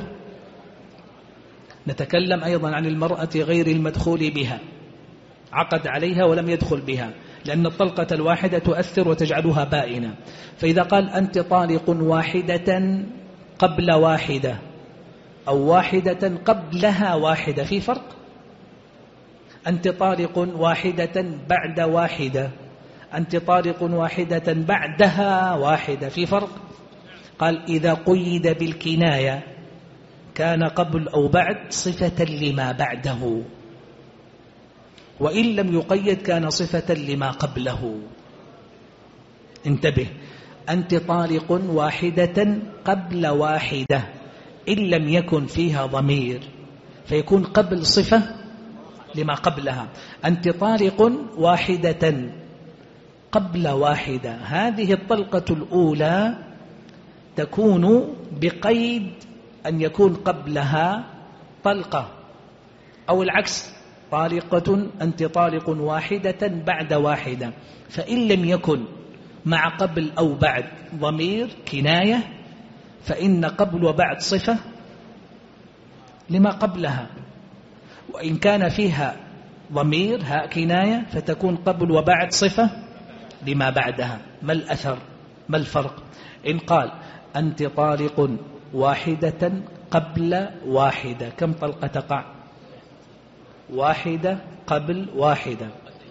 نتكلم أيضا عن المرأة غير المدخول بها، عقد عليها ولم يدخل بها، لأن الطلقة الواحدة تؤثر وتجعلها بائنة. فإذا قال أنت طالق واحدة قبل واحدة أو واحدة قبلها واحدة، في فرق. أنت طالق واحدة بعد واحدة، أنت طالق واحدة بعدها واحدة، في فرق. قال إذا قيد بالكناية كان قبل أو بعد صفة لما بعده. وإن لم يقيد كان صفة لما قبله. انتبه، أنت طالق واحدة قبل واحدة إن لم يكن فيها ضمير فيكون قبل صفة لما قبلها. أنت طالق واحدة قبل واحدة، هذه الطلقة الأولى تكون بقيد أن يكون قبلها طلقة، أو العكس، طالقة أنت طالق واحدة بعد واحدة، فإن لم يكن مع قبل أو بعد ضمير كناية فإن قبل وبعد صفة لما قبلها، وإن كان فيها ضمير هاء كناية فتكون قبل وبعد صفة لما بعدها. ما الأثر؟ ما الفرق؟ إن قال أنت طالق واحدة قبل واحدة، كم طلقة تقع؟ واحدة قبل واحدة،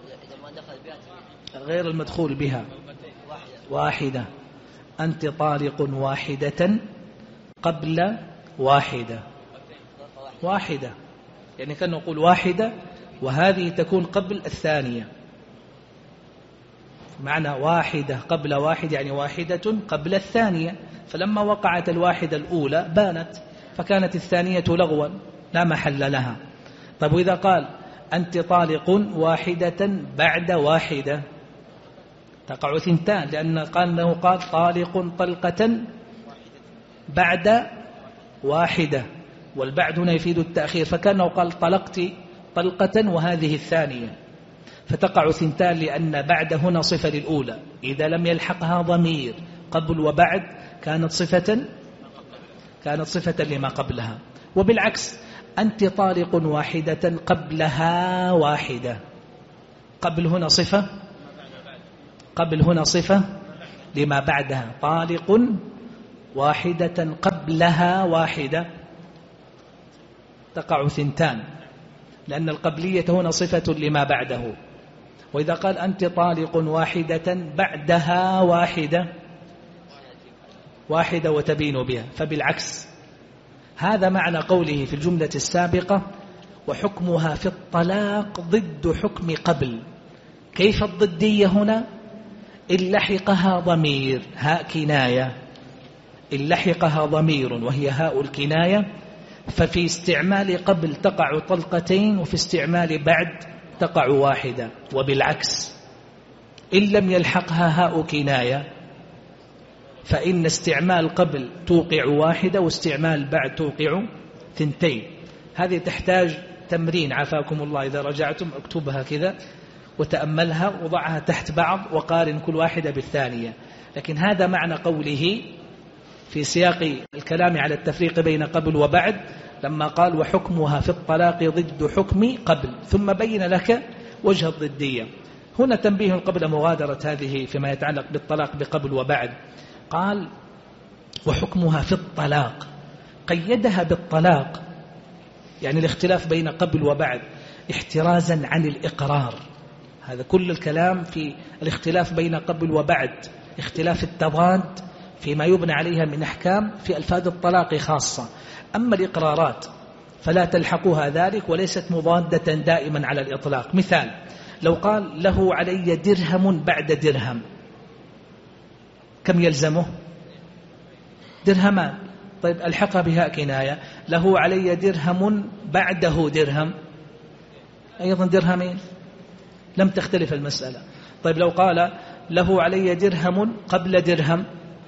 غير المدخول بها واحدة. أنت طالق واحدة قبل واحدة، واحدة يعني كان نقول واحدة وهذه تكون قبل الثانية، معنى واحدة قبل واحد يعني واحدة قبل الثانية، فلما وقعت الواحدة الأولى بانت فكانت الثانية لغوا لا محل لها. طيب وإذا قال أنت طالق واحدة بعد واحدة تقع ثنتان، لأن قال طالق طلقة بعد واحدة، والبعد هنا يفيد التأخير، فكانه قال طلقت طلقة وهذه الثانية، فتقع ثنتان لأن بعد هنا صفة للأولى، إذا لم يلحقها ضمير قبل وبعد كانت صفة لما قبلها. وبالعكس أنت طالق واحدة قبلها واحدة، قبل هنا صفة لما بعدها، طالق واحدة قبلها واحدة تقع ثنتان لأن القبلية هنا صفة لما بعده. وإذا قال أنت طالق واحدة بعدها واحدة وتبين بها، فبالعكس. هذا معنى قوله في الجملة السابقة وحكمها في الطلاق ضد حكم قبل. كيف الضدية هنا؟ إن لحقها ضمير هاء كناية، إن لحقها ضمير وهي هاء الكناية، ففي استعمال قبل تقع طلقتين وفي استعمال بعد تقع واحدة. وبالعكس إن لم يلحقها هاء كناية فإن استعمال قبل توقع واحدة واستعمال بعد توقع ثنتين. هذه تحتاج تمرين عافاكم الله، إذا رجعتم اكتبها كذا وتأملها وضعها تحت بعض وقارن كل واحدة بالثانية. لكن هذا معنى قوله في سياق الكلام على التفريق بين قبل وبعد لما قال وحكمها في الطلاق ضد حكم قبل، ثم بين لك وجه الضدية. هنا تنبيه قبل مغادرة هذه فيما يتعلق بالطلاق بقبل وبعد. قال وحكمها في الطلاق، قيدها بالطلاق يعني الاختلاف بين قبل وبعد احترازا عن الإقرار. هذا كل الكلام في الاختلاف بين قبل وبعد، اختلاف التضاد فيما يبنى عليها من أحكام في ألفاظ الطلاق خاصة. أما الإقرارات فلا تلحقها ذلك وليست مضادة دائما على الإطلاق. مثال لو قال له علي درهم بعد درهم، كم يلزمه؟ درهمان. طيب ألحقها بها كناية، له علي درهم بعده درهم، أيضا درهمين، لم تختلف المسألة. طيب لو قال له علي درهم قبل درهم،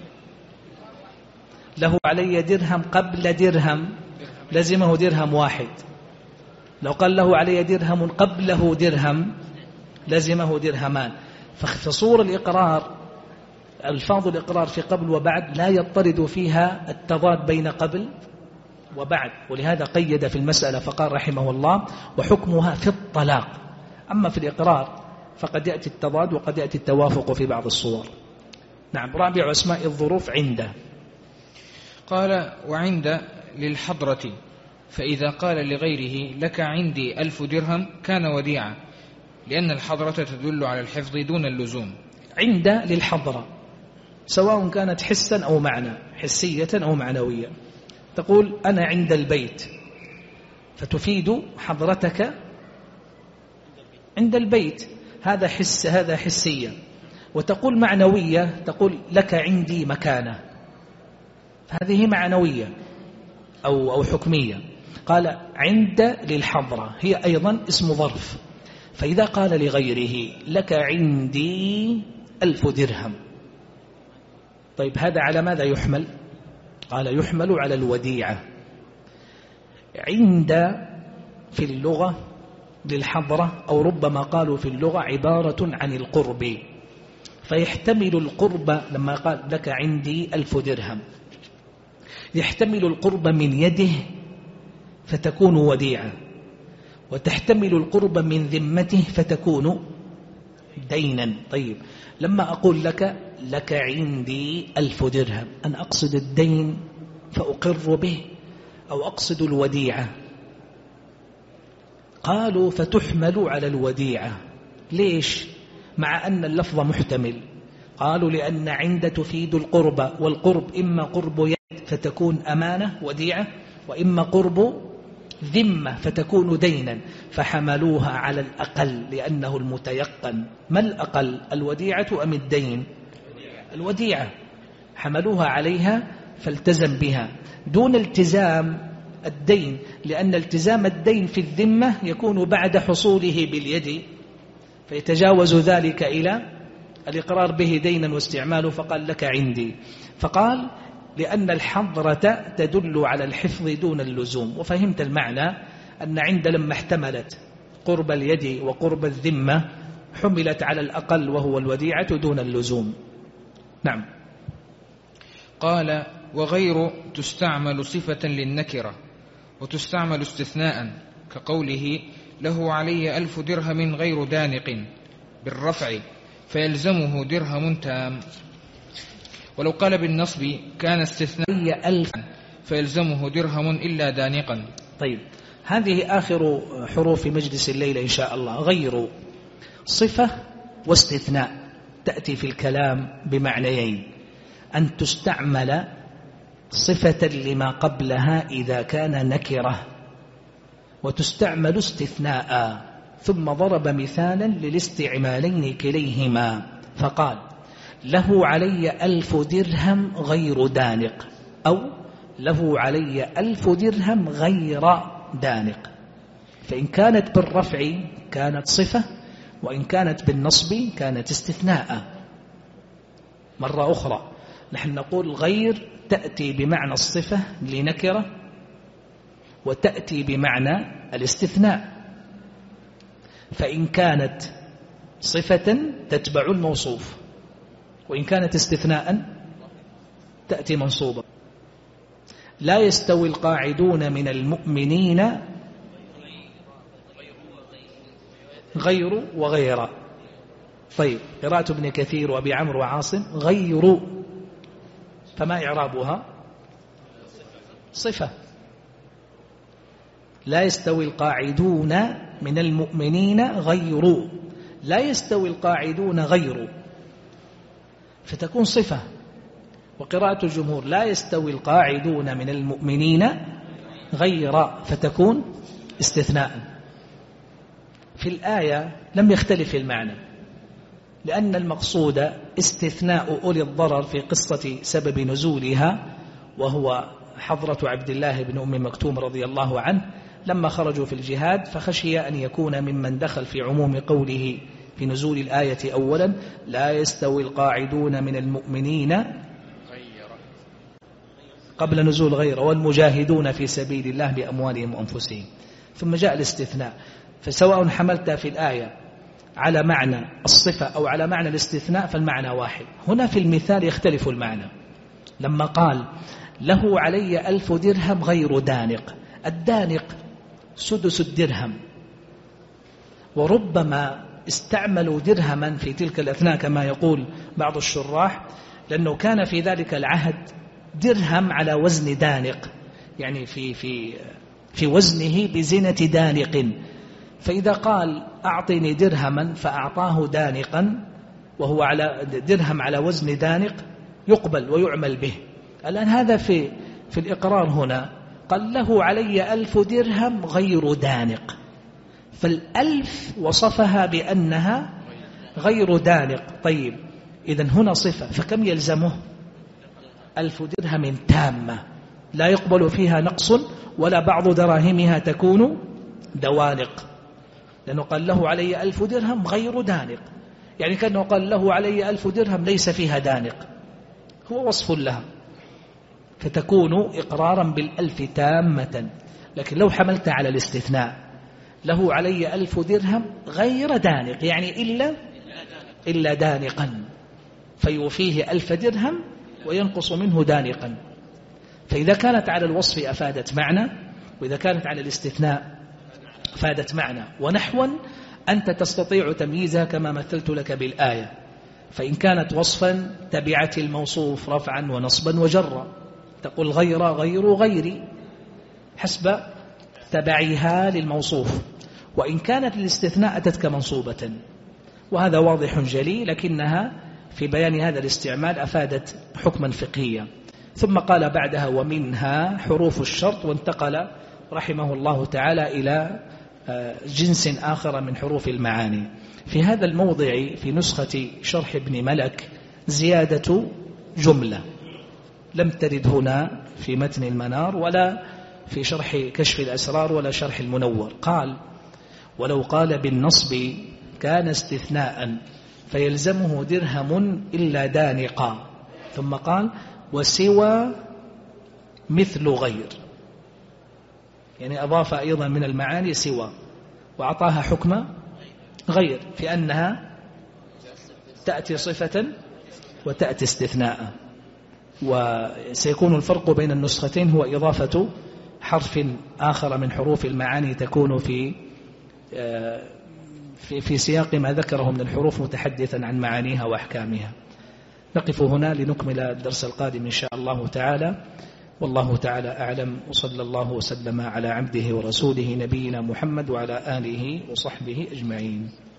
له علي درهم قبل درهم لزمه درهم واحد. لو قال له علي درهم قبله درهم لزمه درهمان. فصور الإقرار، ألفاظ الإقرار في قبل وبعد لا يضطرد فيها التضاد بين قبل وبعد، ولهذا قيد في المسألة فقال رحمه الله وحكمها في الطلاق. أما في الإقرار فقد يأتي التضاد وقد يأتي التوافق في بعض الصور. نعم. رابع أسماء الظروف عند. قال وعند للحضرة، فإذا قال لغيره لك عندي 1000 درهم كان وديعة، لأن الحضرة تدل على الحفظ دون اللزوم. عند للحضرة سواء كانت حسا أو معنى، حسية أو معنوية. تقول أنا عند البيت فتفيد حضرتك عند البيت، هذا حس، هذا حسية. وتقول معنوية، تقول لك عندي مكانة، هذه معنوية أو حكمية. قال عند للحضرة، هي أيضا اسم ظرف. فإذا قال لغيره لك عندي 1000 درهم، طيب هذا على ماذا يحمل؟ قال يحمل على الوديعة. عند في اللغة للحضرة، أو ربما قالوا في اللغة عبارة عن القرب، فيحتمل القرب. لما قال لك عندي 1000 درهم يحتمل القرب من يده فتكون وديعة، وتحتمل القرب من ذمته فتكون دينا. طيب لما أقول لك عندي 1000 درهم، أنا أقصد الدين فأقر به أو أقصد الوديعة؟ قالوا فتحمل على الوديعة. ليش؟ مع أن اللفظ محتمل. قالوا لأن عند تفيد القرب، والقرب إما قرب يد فتكون أمانة وديعة، وإما قرب ذمة فتكون دينا، فحملوها على الأقل لأنه المتيقن. ما الأقل، الوديعة أم الدين؟ الوديعة، حملوها عليها فالتزم بها دون التزام الدين، لأن التزام الدين في الذمة يكون بعد حصوله باليد، فيتجاوز ذلك إلى الإقرار به دينا واستعماله. فقال لك عندي، فقال لأن الحضرة تدل على الحفظ دون اللزوم. وفهمت المعنى أن عند لما احتملت قرب اليد وقرب الذمة حملت على الأقل وهو الوديعة دون اللزوم. نعم. قال وغير تستعمل صفة للنكرة، وتستعمل استثناء كقوله له علي 1000 درهم غير دانق بالرفع فيلزمه درهم تام. ولو قال بالنصب كان استثناء 1000 فيلزمه درهم إلا دانقا. طيب هذه آخر حروف مجلس الليلة إن شاء الله. غير صفة واستثناء تأتي في الكلام بمعنيين: أن تستعمل صفة لما قبلها إذا كان نكرة، وتستعمل استثناء. ثم ضرب مثالا للاستعمالين كليهما فقال له علي 1000 درهم غير دانق، أو له علي 1000 درهم غير دانق. فإن كانت بالرفع كانت صفة، وإن كانت بالنصب كانت استثناء. مرة أخرى نحن نقول غير تأتي بمعنى الصفة لنكرة، وتأتي بمعنى الاستثناء. فإن كانت صفة تتبع الموصوف، وإن كانت استثناء تأتي منصوبة. لا يستوي القاعدون من المؤمنين غير وغير. طيب قراءة ابن كثير وأبي عمرو وعاصم غير، فما إعرابها؟ صفة. لا يستوي القاعدون من المؤمنين غير، لا يستوي القاعدون غير، فتكون صفة. وقراءة الجمهور لا يستوي القاعدون من المؤمنين غير، فتكون استثناء. في الآية لم يختلف المعنى، لأن المقصود استثناء أولي الضرر في قصة سبب نزولها، وهو حضرة عبد الله بن أم مكتوم رضي الله عنه لما خرجوا في الجهاد، فخشي أن يكون ممن دخل في عموم قوله في نزول الآية أولا لا يستوي القاعدون من المؤمنين قبل نزول غير والمجاهدون في سبيل الله بأموالهم وأنفسهم. ثم جاء الاستثناء، فسواء حملت في الآية على معنى الصفة أو على معنى الاستثناء فالمعنى واحد. هنا في المثال يختلف المعنى. لما قال له علي 1000 درهم غير دانق، الدانق سدس الدرهم، وربما استعملوا درهما في تلك الأثناء كما يقول بعض الشراح، لأنه كان في ذلك العهد درهم على وزن دانق، يعني في وزنه بزنة دانق. فإذا قال أعطني درهما فأعطاه دانقا وهو على درهم على وزن دانق يقبل ويعمل به. الآن هذا في الإقرار هنا قال له علي 1000 درهم غير دانق، فالألف وصفها بأنها غير دانق. طيب إذن هنا صفة، فكم يلزمه؟ 1000 درهم تامة لا يقبل فيها نقص ولا بعض دراهمها تكون دوانق، لأنه قال له علي 1000 درهم غير دانق، يعني كأنه قال له علي 1000 درهم ليس فيها دانق، هو وصف لها، فتكون إقرارا بالألف تامة. لكن لو حملت على الاستثناء له علي 1000 درهم غير دانق، يعني إلا دانقا، فيوفيه 1000 درهم وينقص منه دانقا. فإذا كانت على الوصف أفادت معنى، وإذا كانت على الاستثناء أفادت معنى. ونحوا أنت تستطيع تمييزها كما مثلت لك بالآية، فإن كانت وصفا تبعت الموصوف رفعا ونصبا وجرا، تقول غير غيري حسب تبعها للموصوف. وإن كانت الاستثناء أتتك منصوبة، وهذا واضح جلي، لكنها في بيان هذا الاستعمال أفادت حكما فقهيا. ثم قال بعدها ومنها حروف الشرط، وانتقل رحمه الله تعالى إلى جنس آخر من حروف المعاني. في هذا الموضع في نسخة شرح ابن ملك زيادة جملة لم ترد هنا في متن المنار ولا في شرح كشف الأسرار ولا شرح المنور. قال ولو قال بالنصب كان استثناء فيلزمه درهم إلا دانقا، ثم قال وسوى مثل غير، يعني أضاف أيضا من المعاني سوى وأعطاها حكم غير، في أنها تأتي صفة وتأتي استثناء. وسيكون الفرق بين النسختين هو إضافة حرف آخر من حروف المعاني تكون في سياق ما ذكره من الحروف متحدثا عن معانيها وأحكامها. نقف هنا لنكمل الدرس القادم إن شاء الله تعالى، والله تعالى أعلم، وصلى الله وسلم على عبده ورسوله نبينا محمد وعلى آله وصحبه أجمعين.